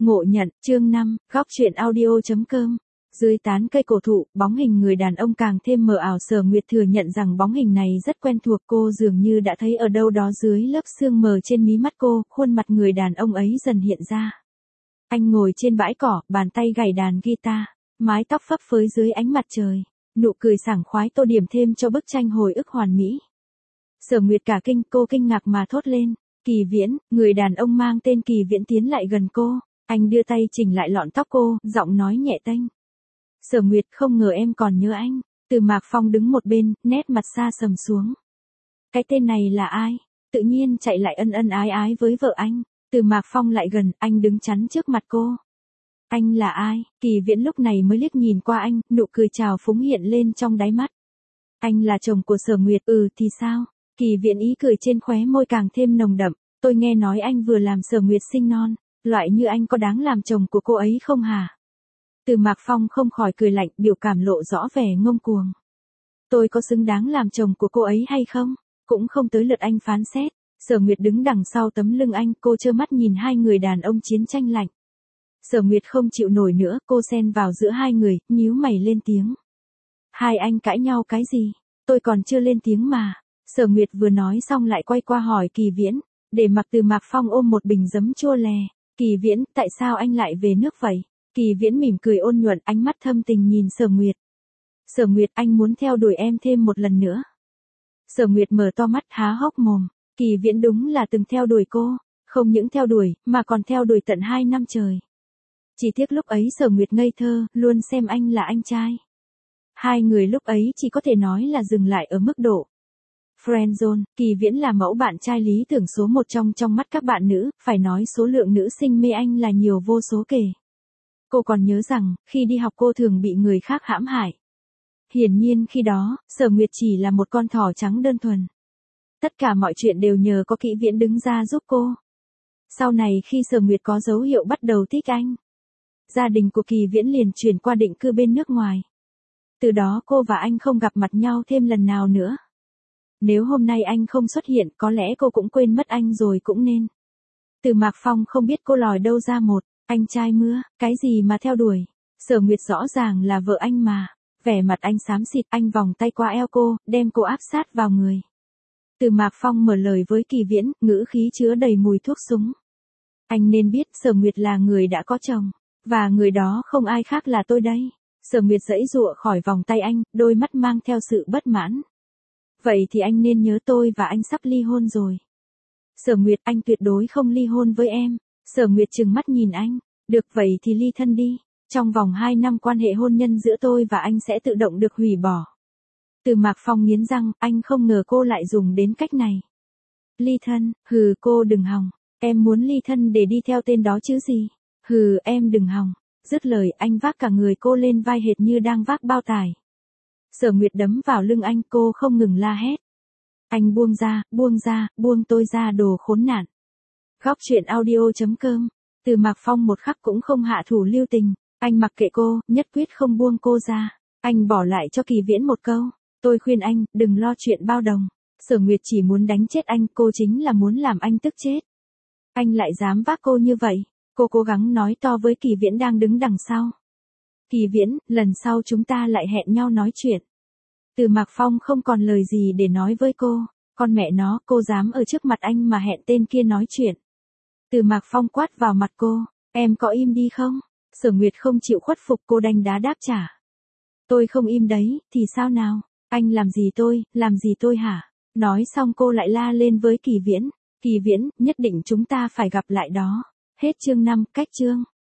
Ngộ nhận, chương 5, góc truyện audio.com. Dưới tán cây cổ thụ, bóng hình người đàn ông càng thêm mờ ảo. Sở Nguyệt thừa nhận rằng bóng hình này rất quen thuộc, cô dường như đã thấy ở đâu đó dưới lớp sương mờ trên mí mắt cô, khuôn mặt người đàn ông ấy dần hiện ra. Anh ngồi trên bãi cỏ, bàn tay gảy đàn guitar, mái tóc phấp phới dưới ánh mặt trời, nụ cười sảng khoái tô điểm thêm cho bức tranh hồi ức hoàn mỹ. Sở Nguyệt cả kinh, cô kinh ngạc mà thốt lên, Kỳ Viễn. Người đàn ông mang tên Kỳ Viễn tiến lại gần cô, anh đưa tay chỉnh lại lọn tóc cô, giọng nói nhẹ tênh. Sở Nguyệt, không ngờ em còn nhớ anh. Từ Mạc Phong đứng một bên, nét mặt xa sầm xuống. Cái tên này là ai? Tự nhiên chạy lại ân ân ái ái với vợ anh. Từ Mạc Phong lại gần, anh đứng chắn trước mặt cô. Anh là ai? Kỳ Viễn lúc này mới liếc nhìn qua anh, nụ cười trào phúng hiện lên trong đáy mắt. Anh là chồng của Sở Nguyệt. Ừ thì sao? Kỳ Viễn ý cười trên khóe môi càng thêm nồng đậm. Tôi nghe nói anh vừa làm Sở Nguyệt sinh non. Loại như anh có đáng làm chồng của cô ấy không hả? Từ Mạc Phong không khỏi cười lạnh, biểu cảm lộ rõ vẻ ngông cuồng. Tôi có xứng đáng làm chồng của cô ấy hay không? Cũng không tới lượt anh phán xét. Sở Nguyệt đứng đằng sau tấm lưng anh, cô trơ mắt nhìn hai người đàn ông chiến tranh lạnh. Sở Nguyệt không chịu nổi nữa, cô xen vào giữa hai người, nhíu mày lên tiếng. Hai anh cãi nhau cái gì? Tôi còn chưa lên tiếng mà. Sở Nguyệt vừa nói xong lại quay qua hỏi Kỳ Viễn, để mặc Từ Mạc Phong ôm một bình giấm chua lè. Kỳ Viễn, tại sao anh lại về nước vậy? Kỳ Viễn mỉm cười ôn nhuận, ánh mắt thâm tình nhìn Sở Nguyệt. Sở Nguyệt, anh muốn theo đuổi em thêm một lần nữa. Sở Nguyệt mở to mắt há hốc mồm. Kỳ Viễn đúng là từng theo đuổi cô, không những theo đuổi, mà còn theo đuổi tận 2 năm trời. Chỉ tiếc lúc ấy Sở Nguyệt ngây thơ, luôn xem anh là anh trai. Hai người lúc ấy chỉ có thể nói là dừng lại ở mức độ friendzone. Kỳ Viễn là mẫu bạn trai lý tưởng số 1 trong mắt các bạn nữ, phải nói số lượng nữ sinh mê anh là nhiều vô số kể. Cô còn nhớ rằng, khi đi học cô thường bị người khác hãm hại. Hiển nhiên khi đó, Sở Nguyệt chỉ là một con thỏ trắng đơn thuần. Tất cả mọi chuyện đều nhờ có Kỳ Viễn đứng ra giúp cô. Sau này khi Sở Nguyệt có dấu hiệu bắt đầu thích anh, gia đình của Kỳ Viễn liền chuyển qua định cư bên nước ngoài. Từ đó cô và anh không gặp mặt nhau thêm lần nào nữa. Nếu hôm nay anh không xuất hiện, có lẽ cô cũng quên mất anh rồi cũng nên. Từ Mạc Phong không biết cô lòi đâu ra một anh trai mưa, cái gì mà theo đuổi. Sở Nguyệt rõ ràng là vợ anh mà. Vẻ mặt anh xám xịt, anh vòng tay qua eo cô, đem cô áp sát vào người. Từ Mạc Phong mở lời với Kỳ Viễn, ngữ khí chứa đầy mùi thuốc súng. Anh nên biết Sở Nguyệt là người đã có chồng, và người đó không ai khác là tôi đây. Sở Nguyệt giãy giụa khỏi vòng tay anh, đôi mắt mang theo sự bất mãn. Vậy thì anh nên nhớ tôi và anh sắp ly hôn rồi. Sở Nguyệt, anh tuyệt đối không ly hôn với em. Sở Nguyệt trừng mắt nhìn anh. Được vậy thì ly thân đi. Trong vòng 2 năm quan hệ hôn nhân giữa tôi và anh sẽ tự động được hủy bỏ. Từ Mạc Phong nghiến răng, anh không ngờ cô lại dùng đến cách này. Ly thân, hừ, cô đừng hòng. Em muốn ly thân để đi theo tên đó chứ gì. Hừ, em đừng hòng. Dứt lời, anh vác cả người cô lên vai hệt như đang vác bao tải. Sở Nguyệt đấm vào lưng anh, cô không ngừng la hét. Anh buông ra, buông tôi ra đồ khốn nạn. Góc truyện audio.com. Từ Mạc Phong một khắc cũng không hạ thủ lưu tình. Anh mặc kệ cô, nhất quyết không buông cô ra. Anh bỏ lại cho Kỳ Viễn một câu. Tôi khuyên anh, đừng lo chuyện bao đồng. Sở Nguyệt chỉ muốn đánh chết anh, cô chính là muốn làm anh tức chết. Anh lại dám vác cô như vậy. Cô cố gắng nói to với Kỳ Viễn đang đứng đằng sau. Kỳ Viễn, lần sau chúng ta lại hẹn nhau nói chuyện. Từ Mạc Phong không còn lời gì để nói với cô. Con mẹ nó, cô dám ở trước mặt anh mà hẹn tên kia nói chuyện. Từ Mạc Phong quát vào mặt cô. Em có im đi không? Sở Nguyệt không chịu khuất phục, cô đanh đá đáp trả. Tôi không im đấy, thì sao nào? Anh làm gì tôi hả? Nói xong cô lại la lên với Kỳ Viễn. Kỳ Viễn, nhất định chúng ta phải gặp lại đó. Hết chương 5, cách chương.